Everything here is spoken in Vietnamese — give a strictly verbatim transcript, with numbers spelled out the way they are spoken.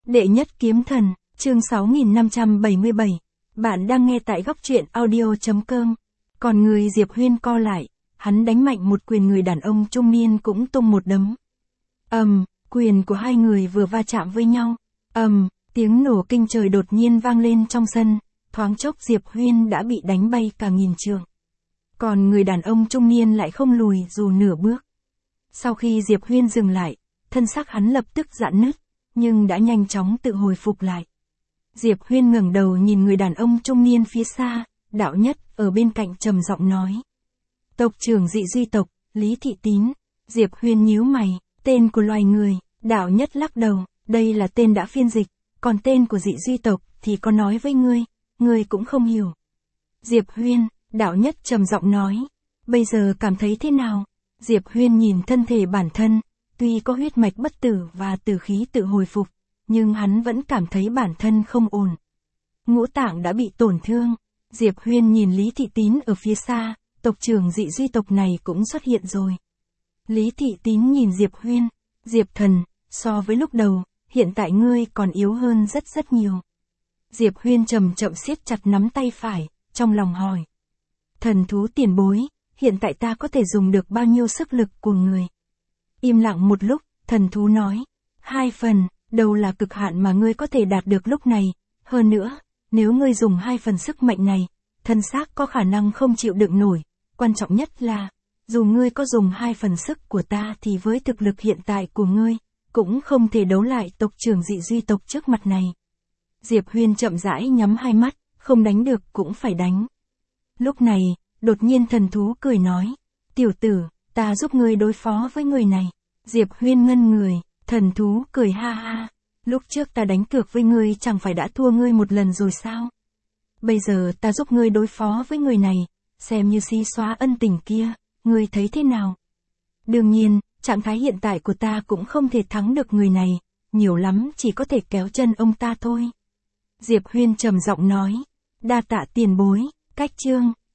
Đệ nhất kiếm thần, chương sáu nghìn năm trăm bảy mươi bảy. Bạn đang nghe tại góc truyện audio chấm com. Còn người Diệp Huyên co lại, hắn đánh mạnh một quyền người đàn ông trung niên cũng tung một đấm. Ầm, um, quyền của hai người vừa va chạm với nhau. Ầm, um, tiếng nổ kinh trời đột nhiên vang lên trong sân, thoáng chốc Diệp Huyên đã bị đánh bay cả nghìn trượng. Còn người đàn ông trung niên lại không lùi dù nửa bước. Sau khi Diệp Huyên dừng lại, thân xác hắn lập tức rạn nứt, nhưng đã nhanh chóng tự hồi phục lại. Diệp Huyên ngẩng đầu nhìn người đàn ông trung niên phía xa, đạo nhất ở bên cạnh trầm giọng nói. Tộc trưởng Dị Duy tộc, Lý Thị Tín. Diệp Huyên nhíu mày, tên của loài người, đạo nhất lắc đầu, đây là tên đã phiên dịch, còn tên của Dị Duy tộc thì có nói với ngươi, ngươi cũng không hiểu. Diệp Huyên, đạo nhất trầm giọng nói, bây giờ cảm thấy thế nào? Diệp Huyên nhìn thân thể bản thân, tuy có huyết mạch bất tử và tử khí tự hồi phục, nhưng hắn vẫn cảm thấy bản thân không ổn. Ngũ tạng đã bị tổn thương. Diệp Huyên nhìn Lý Thị Tín ở phía xa, tộc trưởng Dị Duy tộc này cũng xuất hiện rồi. Lý Thị Tín nhìn Diệp Huyên, Diệp thần, so với lúc đầu, hiện tại ngươi còn yếu hơn rất rất nhiều. Diệp Huyên chậm chậm siết chặt nắm tay phải, trong lòng hỏi. Thần thú tiền bối, hiện tại ta có thể dùng được bao nhiêu sức lực của người? Im lặng một lúc, thần thú nói. Hai phần, đầu là cực hạn mà ngươi có thể đạt được lúc này. Hơn nữa, nếu ngươi dùng hai phần sức mạnh này, thân xác có khả năng không chịu đựng nổi. Quan trọng nhất là, dù ngươi có dùng hai phần sức của ta thì với thực lực hiện tại của ngươi, cũng không thể đấu lại tộc trưởng Dị Duy tộc trước mặt này. Diệp Huyên chậm rãi nhắm hai mắt, không đánh được cũng phải đánh. Lúc này, đột nhiên thần thú cười nói. Tiểu tử, ta giúp ngươi đối phó với người này. Diệp Huyên ngân người, thần thú cười ha ha. Lúc trước ta đánh cược với ngươi chẳng phải đã thua ngươi một lần rồi sao? Bây giờ ta giúp ngươi đối phó với người này, xem như xí xóa ân tình kia, ngươi thấy thế nào? Đương nhiên, trạng thái hiện tại của ta cũng không thể thắng được người này, nhiều lắm chỉ có thể kéo chân ông ta thôi. Diệp Huyên trầm giọng nói, đa tạ tiền bối, cách chương.